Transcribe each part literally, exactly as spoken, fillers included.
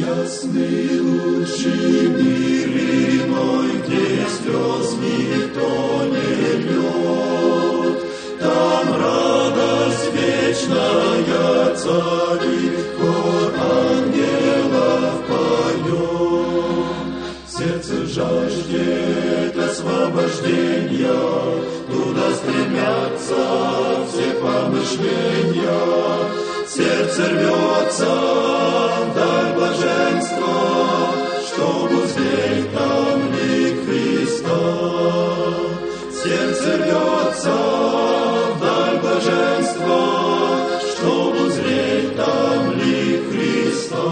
Ясный лучший мир иной, где слез никто не льет, там радость вечная царит, хор ангелов поет. Сердце жаждет освобождения, туда стремятся все помышления. Сердце рвется вдаль блаженства, чтоб узреть там лик Христа. Сердце рвется вдаль блаженства, чтоб узреть там лик Христа.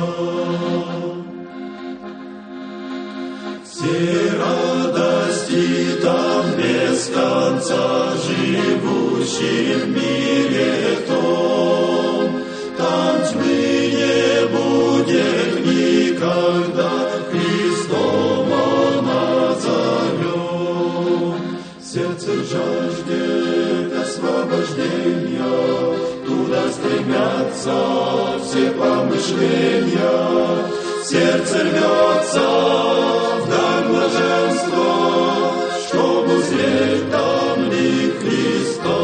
Все радости там без конца, живущие в мире том, там тьмы не будет никогда, Христом назовем. Сердце жаждет освобождения, туда стремятся все помышления. Сердце рвется вдаль блаженства, чтоб узреть там лик Христа.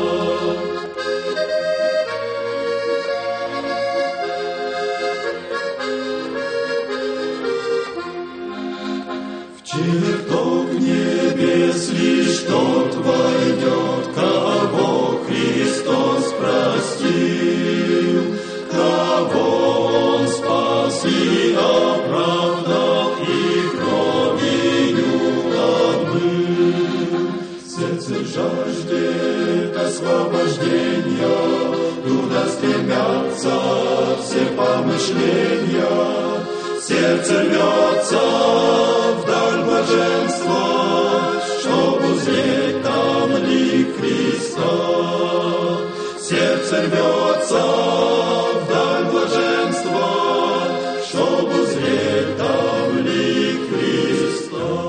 В чертог небес лишь тот войдет, кого Христос простил, кого Он спас и оправдал, и кровью обмыл. Сердце жаждет освобождения, туда стремятся все помышления. Сердце рвется вдаль блаженства, чтоб узреть там лик Христа. Сердце рвется вдаль блаженства, чтоб узреть там лик Христа.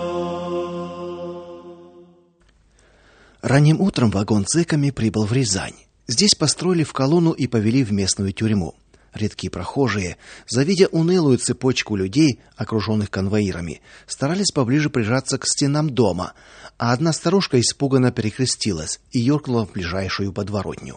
Ранним утром вагон зэками прибыл в Рязань. Здесь построили в колонну и повели в местную тюрьму. Редкие прохожие, завидя унылую цепочку людей, окруженных конвоирами, старались поближе прижаться к стенам дома, а одна старушка испуганно перекрестилась и юркнула в ближайшую подворотню.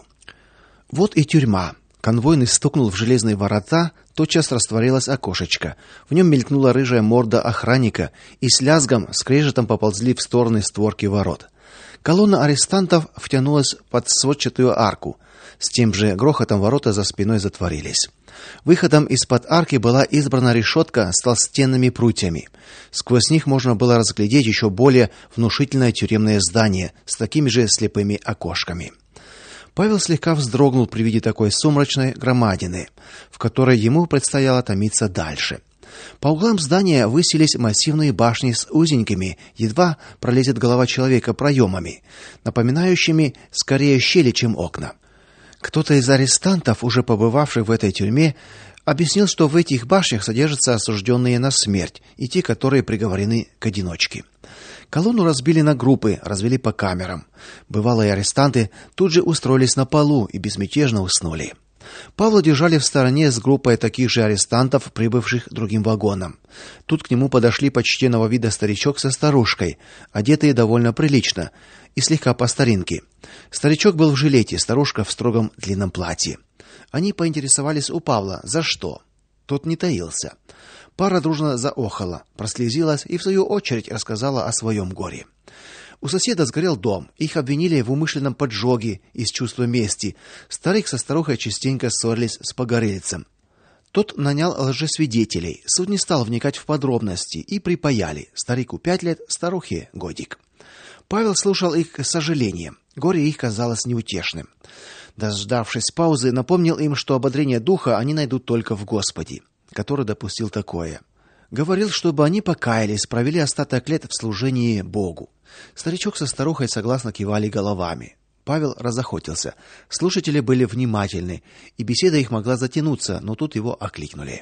Вот и тюрьма. Конвойный стукнул в железные ворота, тотчас растворилось окошечко. В нем мелькнула рыжая морда охранника, и с лязгом, скрежетом поползли в стороны створки ворот. Колонна арестантов втянулась под сводчатую арку. С тем же грохотом ворота за спиной затворились. Выходом из-под арки была избрана решетка с толстенными прутьями. Сквозь них можно было разглядеть еще более внушительное тюремное здание с такими же слепыми окошками. Павел слегка вздрогнул при виде такой сумрачной громадины, в которой ему предстояло томиться дальше. По углам здания высились массивные башни с узенькими, едва пролезет голова человека, проемами, напоминающими скорее щели, чем окна. Кто-то из арестантов, уже побывавших в этой тюрьме, объяснил, что в этих башнях содержатся осужденные на смерть и те, которые приговорены к одиночке. Колонну разбили на группы, развели по камерам. Бывалые арестанты тут же устроились на полу и безмятежно уснули. Павла держали в стороне с группой таких же арестантов, прибывших другим вагоном. Тут к нему подошли почтенного вида старичок со старушкой, одетые довольно прилично и слегка по старинке. Старичок был в жилете, старушка в строгом длинном платье. Они поинтересовались у Павла, за что. Тот не таился. Пара дружно заохала, прослезилась и в свою очередь рассказала о своем горе. У соседа сгорел дом, их обвинили в умышленном поджоге из чувства мести. Старик со старухой частенько ссорились с погорельцем. Тот нанял лжесвидетелей. Суд не стал вникать в подробности и припаяли. Старику пять лет, старухе годик. Павел слушал их с сожалением. Горе их казалось неутешным. Дождавшись паузы, напомнил им, что ободрение духа они найдут только в Господе, который допустил такое. Говорил, чтобы они покаялись, провели остаток лет в служении Богу. Старичок со старухой согласно кивали головами. Павел разохотился. Слушатели были внимательны, и беседа их могла затянуться, но тут его окликнули.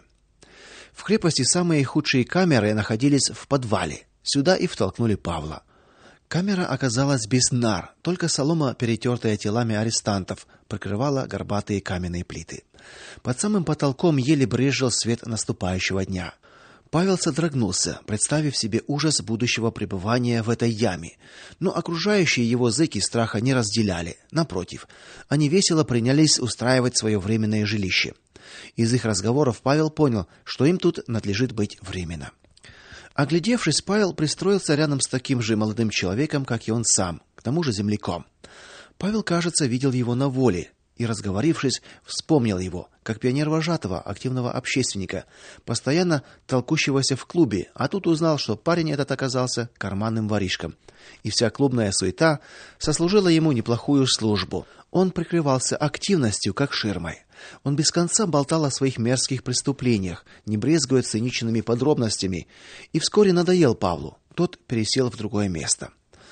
В крепости самые худшие камеры находились в подвале. Сюда и втолкнули Павла. Камера оказалась без нар, только солома, перетертая телами арестантов, прикрывала горбатые каменные плиты. Под самым потолком еле брезжил свет наступающего дня. Павел содрогнулся, представив себе ужас будущего пребывания в этой яме. Но окружающие его зэки страха не разделяли. Напротив, они весело принялись устраивать свое временное жилище. Из их разговоров Павел понял, что им тут надлежит быть временно. Оглядевшись, Павел пристроился рядом с таким же молодым человеком, как и он сам, к тому же земляком. Павел, кажется, видел его на воле и, разговорившись, вспомнил его, как пионер-вожатого, активного общественника, постоянно толкущегося в клубе, а тут узнал, что парень этот оказался карманным воришком. И вся клубная суета сослужила ему неплохую службу. Он прикрывался активностью, как ширмой. Он без конца болтал о своих мерзких преступлениях, не брезгуя циничными подробностями, и вскоре надоел Павлу. Тот пересел в другое место.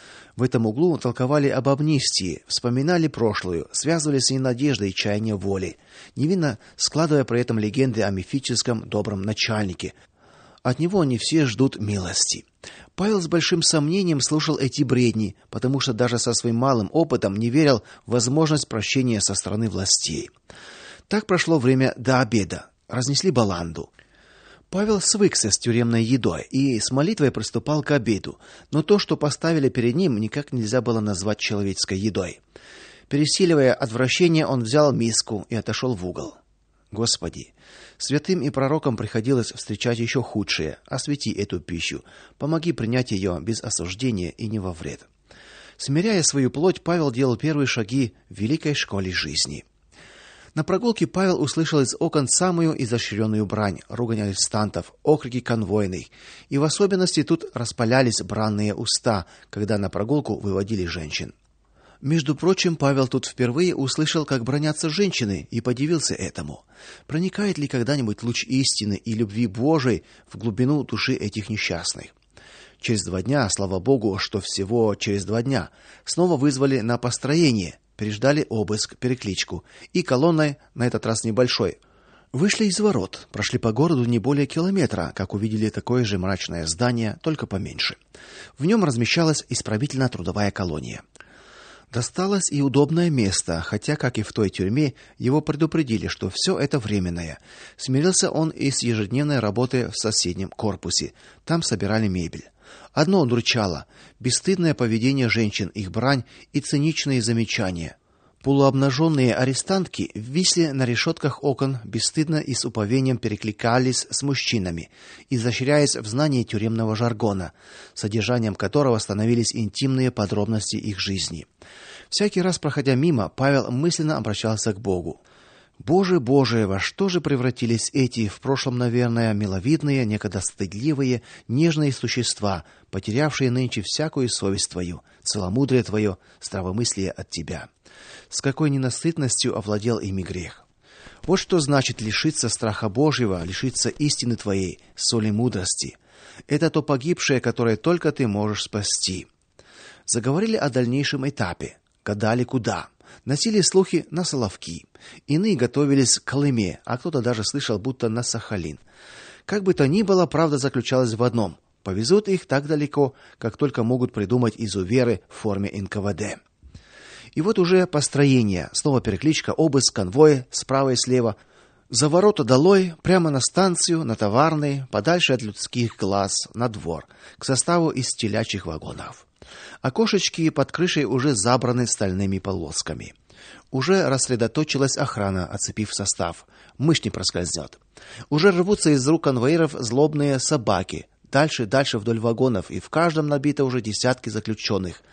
В этом углу толковали об амнистии, вспоминали прошлую, связывали с ней надежды и чаяния воли, невинно складывая при этом легенды о мифическом добром начальнике. От него они все ждут милости. Павел с большим сомнением слушал эти бредни, потому что даже со своим малым опытом не верил в возможность прощения со стороны властей. Так прошло время до обеда. Разнесли баланду. Павел свыкся с тюремной едой и с молитвой приступал к обеду, но то, что поставили перед ним, никак нельзя было назвать человеческой едой. Пересиливая отвращение, он взял миску и отошел в угол. Господи, святым и пророкам приходилось встречать еще худшее. Освети эту пищу, помоги принять ее без осуждения и не во вред. Смиряя свою плоть, Павел делал первые шаги в великой школе жизни. На прогулке Павел услышал из окон самую изощренную брань, ругань арестантов, окрики конвойных, и в особенности тут распалялись бранные уста, когда на прогулку выводили женщин. Между прочим, Павел тут впервые услышал, как бранятся женщины, и подивился этому. Проникает ли когда-нибудь луч истины и любви Божией в глубину души этих несчастных? Через два дня, слава Богу, что всего через два дня, снова вызвали на построение. Переждали обыск, перекличку, и колонной, на этот раз небольшой, вышли из ворот, прошли по городу не более километра, как увидели такое же мрачное здание, только поменьше. В нем размещалась исправительно-трудовая колония. Досталось и удобное место, хотя, как и в той тюрьме, его предупредили, что все это временное. Смирился он и с ежедневной работой в соседнем корпусе. Там собирали мебель. Одно удручало – бесстыдное поведение женщин, их брань и циничные замечания. Полуобнаженные арестантки висли на решетках окон, бесстыдно и с уповением перекликались с мужчинами, изощряясь в знании тюремного жаргона, содержанием которого становились интимные подробности их жизни. Всякий раз, проходя мимо, Павел мысленно обращался к Богу. Боже, Боже, во что же превратились эти, в прошлом, наверное, миловидные, некогда стыдливые, нежные существа, потерявшие нынче всякую совесть Твою, целомудрие Твое, здравомыслие от Тебя. С какой ненасытностью овладел ими грех. Вот что значит лишиться страха Божьего, лишиться истины Твоей, соли мудрости. Это то погибшее, которое только Ты можешь спасти. Заговорили о дальнейшем этапе, гадали куда. Носили слухи на Соловки. Иные готовились к Колыме, а кто-то даже слышал, будто на Сахалин. Как бы то ни было, правда заключалась в одном: повезут их так далеко, как только могут придумать изуверы в форме эн ка вэ дэ. И вот уже построение, снова перекличка, обыск, конвои справа и слева. За ворота долой, прямо на станцию, на товарный, подальше от людских глаз, на двор, к составу из телячьих вагонов. Окошечки под крышей уже забраны стальными полосками. Уже рассредоточилась охрана, оцепив состав. Мышь не проскользнет. Уже рвутся из рук конвоиров злобные собаки. Дальше, дальше вдоль вагонов, и в каждом набито уже десятки заключенных.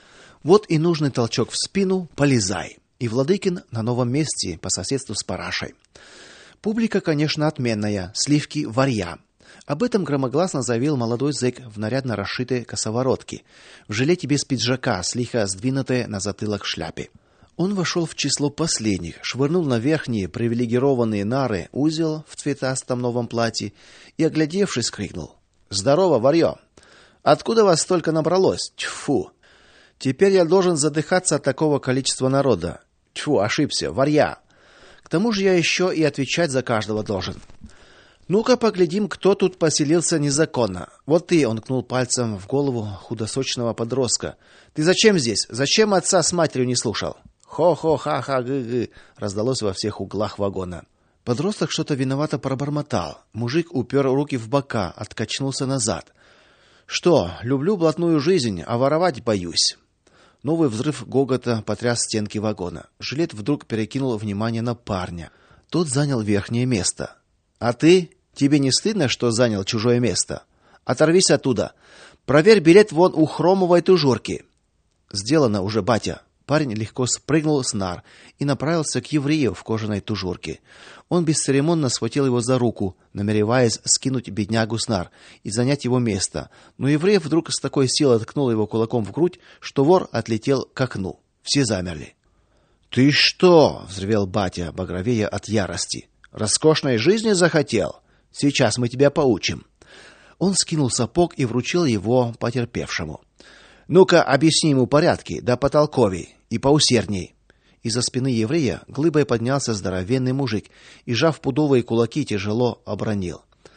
Вот и нужный толчок в спину, полезай. И Владыкин на новом месте, по соседству с парашей. Публика, конечно, отменная, сливки варья. Об этом громогласно заявил молодой зэк в нарядно расшитой косоворотке, в жилете без пиджака, с лихо сдвинутой на затылок шляпе. Он вошел в число последних, швырнул на верхние привилегированные нары узел в цветастом новом платье и, оглядевшись, крикнул: «Здорово, варьё! Откуда вас столько набралось? Тьфу! Теперь я должен задыхаться от такого количества народа. Тьфу, ошибся, варья! К тому же я еще и отвечать за каждого должен». Ну-ка поглядим, кто тут поселился незаконно. Вот ты, он ткнул пальцем в голову худосочного подростка. Ты зачем здесь? Зачем отца с матерью не слушал? Хо-хо-ха-ха-гы-гы, раздалось во всех углах вагона. Подросток что-то виновато пробормотал. Мужик упер руки в бока, откачнулся назад. Что, люблю блатную жизнь, а воровать боюсь. Новый взрыв гогота потряс стенки вагона. Жилет вдруг перекинул внимание на парня. Тот занял верхнее место. А ты? Тебе не стыдно, что занял чужое место? Оторвись оттуда. Проверь билет вон у хромовой тужурки. Сделано уже, батя. Парень легко спрыгнул с нар и направился к еврею в кожаной тужурке. Он бесцеремонно схватил его за руку, намереваясь скинуть беднягу с нар и занять его место. Но еврей вдруг с такой силой ткнул его кулаком в грудь, что вор отлетел к окну. Все замерли. Ты что? Взревел батя, багровея от ярости. Роскошной жизни захотел? Сейчас мы тебя поучим. Он скинул сапог и вручил его потерпевшему. Ну-ка, объясни ему порядки, да потолковей и поусердней. Из-за спины еврея глыбой поднялся здоровенный мужик и, сжав пудовые кулаки, тяжело обронил: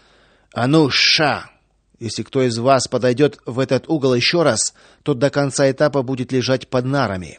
"А ну, ша! Если кто из вас подойдет в этот угол еще раз, тот до конца этапа будет лежать под нарами".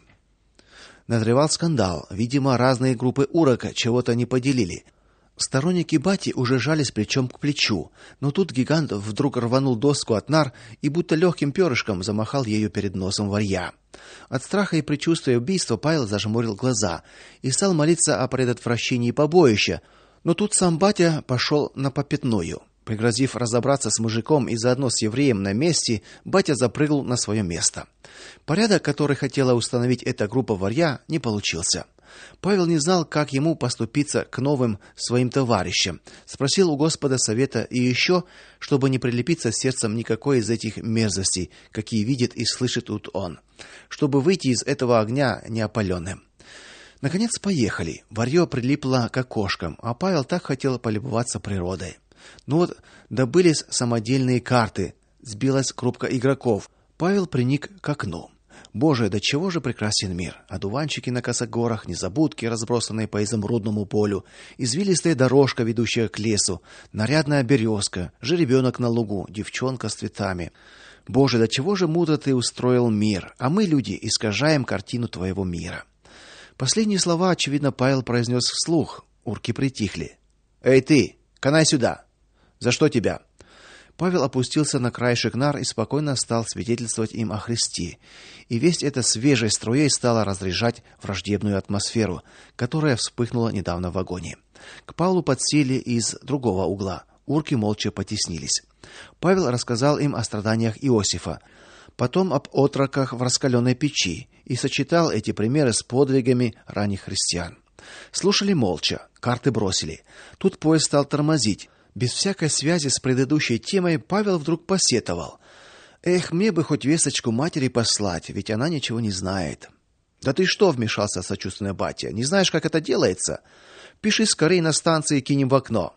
Назревал скандал. Видимо, разные группы урока чего-то не поделили. Сторонники бати уже жались плечом к плечу, но тут гигант вдруг рванул доску от нар и будто легким перышком замахал ею перед носом варья. От страха и предчувствия убийства Павел зажмурил глаза и стал молиться о предотвращении побоища, но тут сам батя пошел на попятную. Пригрозив разобраться с мужиком и заодно с евреем на месте, батя запрыгнул на свое место. Порядок, который хотела установить эта группа варья, не получился. Павел не знал, как ему поступиться к новым своим товарищам. Спросил у Господа совета и еще, чтобы не прилепиться сердцем никакой из этих мерзостей, какие видит и слышит тут он, чтобы выйти из этого огня неопаленным. Наконец поехали. Варьё прилипло к окошкам, а Павел так хотел полюбоваться природой. Ну вот, добылись самодельные карты, сбилась группа игроков. Павел приник к окну. Боже, до чего же прекрасен мир! Одуванчики на косогорах, незабудки, разбросанные по изумрудному полю, извилистая дорожка, ведущая к лесу, нарядная березка, жеребенок на лугу, девчонка с цветами. Боже, до чего же мудро ты устроил мир, а мы, люди, искажаем картину твоего мира. Последние слова, очевидно, Павел произнес вслух. Урки притихли. Эй ты, канай сюда. За что тебя? Павел опустился на краешек нар и спокойно стал свидетельствовать им о Христе. И весть эта свежей струей стала разряжать враждебную атмосферу, которая вспыхнула недавно в вагоне. К Павлу подсели из другого угла. Урки молча потеснились. Павел рассказал им о страданиях Иосифа, потом об отроках в раскаленной печи и сочетал эти примеры с подвигами ранних христиан. Слушали молча, карты бросили. Тут поезд стал тормозить. Без всякой связи с предыдущей темой Павел вдруг посетовал: "Эх, мне бы хоть весточку матери послать, ведь она ничего не знает". "Да ты что?" вмешался сочувственный батя. "Не знаешь, как это делается? Пиши скорей на станции, кинем в окно".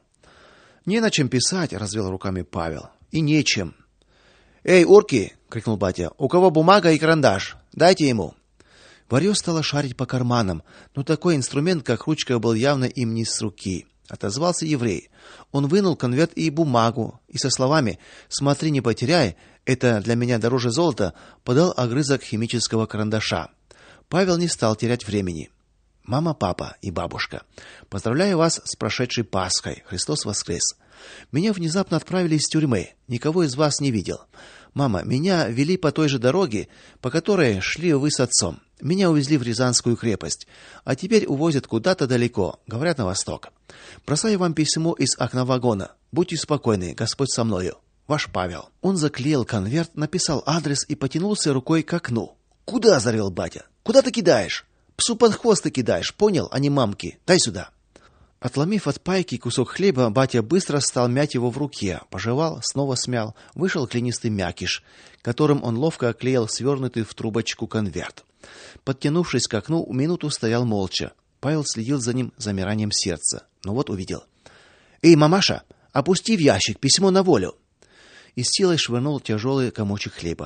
"Не на чем писать", развел руками Павел. "И нечем". "Эй, урки!" крикнул батя. "У кого бумага и карандаш? Дайте ему". Варьё стало шарить по карманам, но такой инструмент, как ручка, был явно им не с руки. Отозвался еврей. Он вынул конверт и бумагу, и со словами «Смотри, не потеряй, это для меня дороже золота», подал огрызок химического карандаша. Павел не стал терять времени. Мама, папа и бабушка, поздравляю вас с прошедшей Пасхой. Христос воскрес. Меня внезапно отправили из тюрьмы. Никого из вас не видел. Мама, меня вели по той же дороге, по которой шли вы с отцом. Меня увезли в Рязанскую крепость, а теперь увозят куда-то далеко, говорят, на восток. Бросаю вам письмо из окна вагона. Будьте спокойны, Господь со мною. Ваш Павел. Он заклеил конверт, написал адрес и потянулся рукой к окну. Куда, заревел батя? Куда ты кидаешь? Псу под хвост ты кидаешь, понял, а не мамки. Дай сюда. Отломив от пайки кусок хлеба, батя быстро стал мять его в руке, пожевал, снова смял, вышел клинистый мякиш, которым он ловко оклеил свернутый в трубочку конверт. Подтянувшись к окну, минуту стоял молча. Павел следил за ним замиранием сердца. Но вот увидел. "Эй, мамаша, опусти в ящик письмо на волю". И с силой швырнул тяжелый комочек хлеба.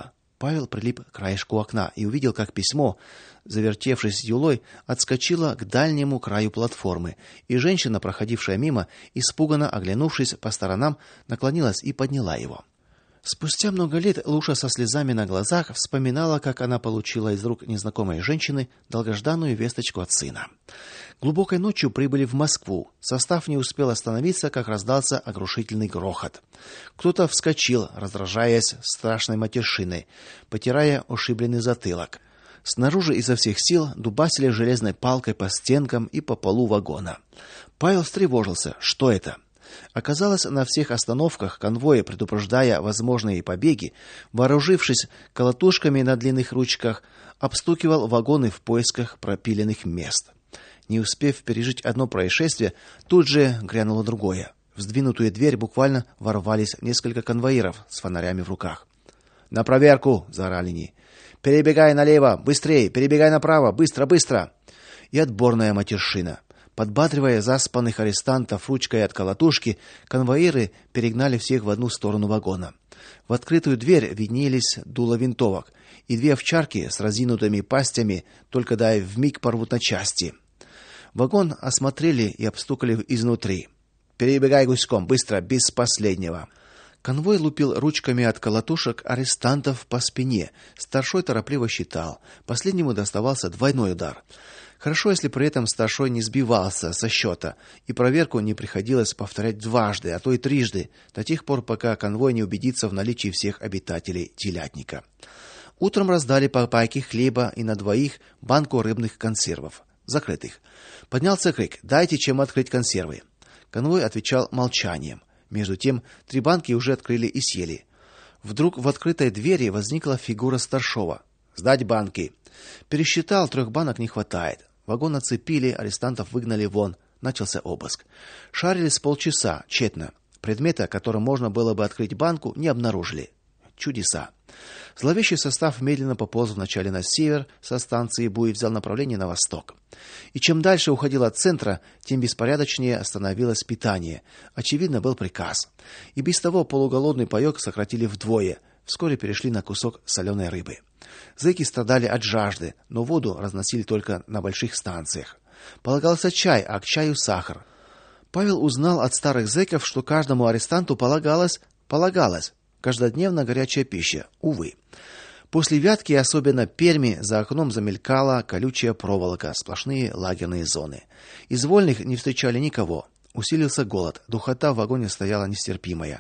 Павел прилип к краешку окна и увидел, как письмо, завертевшись юлой, отскочило к дальнему краю платформы, и женщина, проходившая мимо, испуганно оглянувшись по сторонам, наклонилась и подняла его. Спустя много лет Луша со слезами на глазах вспоминала, как она получила из рук незнакомой женщины долгожданную весточку от сына. Глубокой ночью прибыли в Москву. Состав не успел остановиться, как раздался оглушительный грохот. Кто-то вскочил, раздражаясь страшной матершиной, потирая ушибленный затылок. Снаружи изо всех сил дубасили железной палкой по стенкам и по полу вагона. Павел встревожился. Что это? Оказалось, на всех остановках конвои, предупреждая возможные побеги, вооружившись колотушками на длинных ручках, обстукивал вагоны в поисках пропиленных мест. Не успев пережить одно происшествие, тут же грянуло другое. В сдвинутую дверь буквально ворвались несколько конвоиров с фонарями в руках. "На проверку", заорали они. "Перебегай налево, быстрее, перебегай направо, быстро, быстро!" И отборная матершина. Подбадривая заспанных арестантов ручкой от колотушки, конвоиры перегнали всех в одну сторону вагона. В открытую дверь виднелись дула винтовок, и две овчарки с разинутыми пастями только дай вмиг порвут на части. Вагон осмотрели и обстукали изнутри. "Перебегай гуськом, быстро, без последнего". Конвой лупил ручками от колотушек арестантов по спине. Старшой торопливо считал. Последнему доставался двойной удар. Хорошо, если при этом старшой не сбивался со счета, и проверку не приходилось повторять дважды, а то и трижды, до тех пор, пока конвой не убедится в наличии всех обитателей телятника. Утром раздали по пайке хлеба и на двоих банку рыбных консервов, закрытых. Поднялся крик: "Дайте чем открыть консервы". Конвой отвечал молчанием. Между тем, три банки уже открыли и съели. Вдруг в открытой двери возникла фигура старшего. "Сдать банки". Пересчитал, трех банок не хватает. Вагон оцепили, арестантов выгнали вон. Начался обыск. Шарили с полчаса, тщетно. Предмета, которым можно было бы открыть банку, не обнаружили. Чудеса. Зловещий состав медленно пополз вначале на север, со станции Буй взял направление на восток. И чем дальше уходил от центра, тем беспорядочнее становилось питание. Очевидно, был приказ. И без того полуголодный паёк сократили вдвое. Вскоре перешли на кусок соленой рыбы. Зэки страдали от жажды, но воду разносили только на больших станциях. Полагался чай, а к чаю сахар. Павел узнал от старых зэков, что каждому арестанту полагалось, полагалось каждодневно горячая пища. Увы. После Вятки, особенно Перми, за окном замелькала колючая проволока, сплошные лагерные зоны. Из вольных не встречали никого. Усилился голод, духота в вагоне стояла нестерпимая.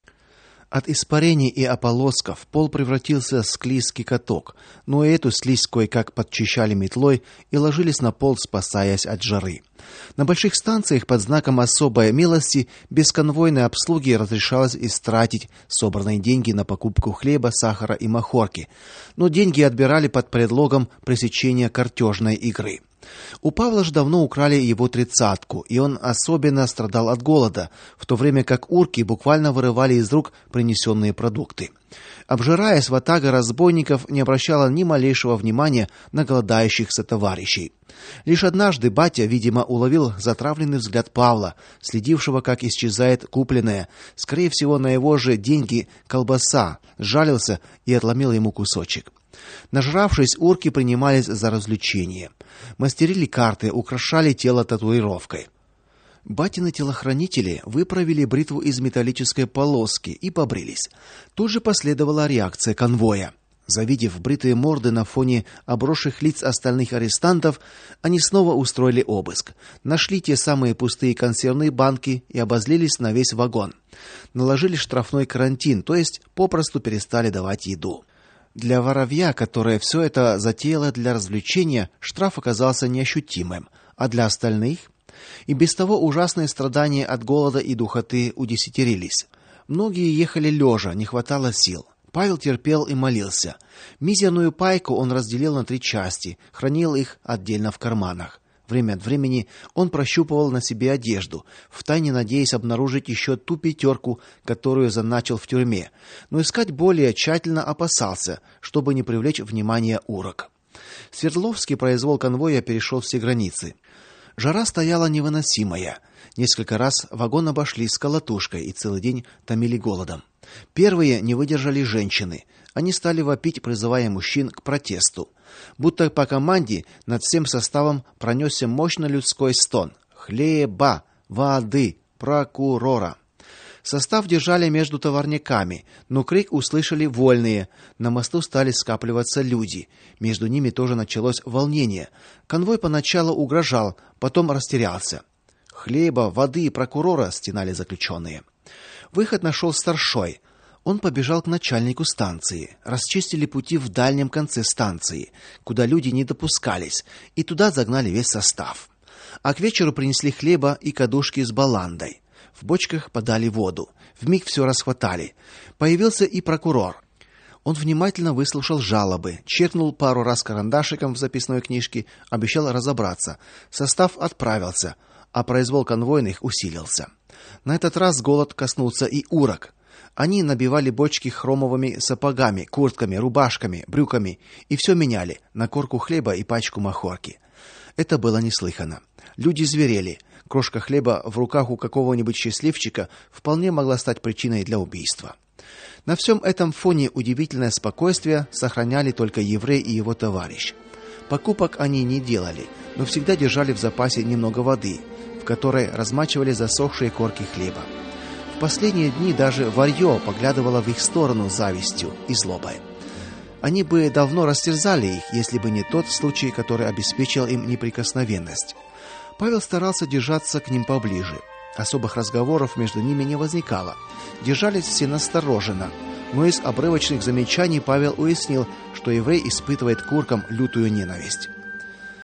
От испарений и ополосков пол превратился в склизкий каток, но и эту слизь кое-как подчищали метлой и ложились на пол, спасаясь от жары. На больших станциях под знаком особой милости без конвойной обслуги разрешалось истратить собранные деньги на покупку хлеба, сахара и махорки, но деньги отбирали под предлогом пресечения картежной игры. У Павла же давно украли его тридцатку, и он особенно страдал от голода, в то время как урки буквально вырывали из рук принесенные продукты. Обжираясь, ватага разбойников не обращала ни малейшего внимания на голодающих сотоварищей. Лишь однажды батя, видимо, уловил затравленный взгляд Павла, следившего, как исчезает купленная, скорее всего, на его же деньги колбаса, сжалился и отломил ему кусочек. Нажравшись, урки принимались за развлечение. Мастерили карты, украшали тело татуировкой. Батины телохранители выправили бритву из металлической полоски и побрились. Тут же последовала реакция конвоя. Завидев бритые морды на фоне обросших лиц остальных арестантов, они снова устроили обыск. Нашли те самые пустые консервные банки и обозлились на весь вагон. Наложили штрафной карантин, то есть попросту перестали давать еду. Для воровья, которое все это затеяло для развлечения, штраф оказался неощутимым, а для остальных и без того ужасные страдания от голода и духоты удесятерились. Многие ехали лежа, не хватало сил. Павел терпел и молился. Мизерную пайку он разделил на три части, хранил их отдельно в карманах. Время от времени он прощупывал на себе одежду, втайне надеясь обнаружить еще ту пятерку, которую заначил в тюрьме, но искать более тщательно опасался, чтобы не привлечь внимание урок. Свердловский произвол конвоя перешел все границы. Жара стояла невыносимая. Несколько раз вагон обошли с колотушкой и целый день томили голодом. Первые не выдержали женщины. Они стали вопить, призывая мужчин к протесту. Будто по команде над всем составом пронесся мощный людской стон: хлеба, воды, прокурора. Состав держали между товарниками, но крик услышали вольные. На мосту стали скапливаться люди. Между ними тоже началось волнение. Конвой поначалу угрожал, потом растерялся. Хлеба, воды, прокурора, стенали заключенные. Выход нашел старшой. Он побежал к начальнику станции. Расчистили пути в дальнем конце станции, куда люди не допускались, и туда загнали весь состав. А к вечеру принесли хлеба и кадушки с баландой. В бочках подали воду. Вмиг все расхватали. Появился и прокурор. Он внимательно выслушал жалобы, черкнул пару раз карандашиком в записной книжке, обещал разобраться. Состав отправился, а произвол конвойных усилился. На этот раз голод коснулся и урок. Они набивали бочки хромовыми сапогами, куртками, рубашками, брюками и все меняли на корку хлеба и пачку махорки. Это было неслыханно. Люди зверели. Крошка хлеба в руках у какого-нибудь счастливчика вполне могла стать причиной для убийства. На всем этом фоне удивительное спокойствие сохраняли только еврей и его товарищ. Покупок они не делали, но всегда держали в запасе немного воды, в которой размачивали засохшие корки хлеба. В последние дни даже варьё поглядывало в их сторону с завистью и злобой. Они бы давно растерзали их, если бы не тот случай, который обеспечил им неприкосновенность. Павел старался держаться к ним поближе. Особых разговоров между ними не возникало. Держались все настороженно, но из обрывочных замечаний Павел уяснил, что еврей испытывает к уркам лютую ненависть.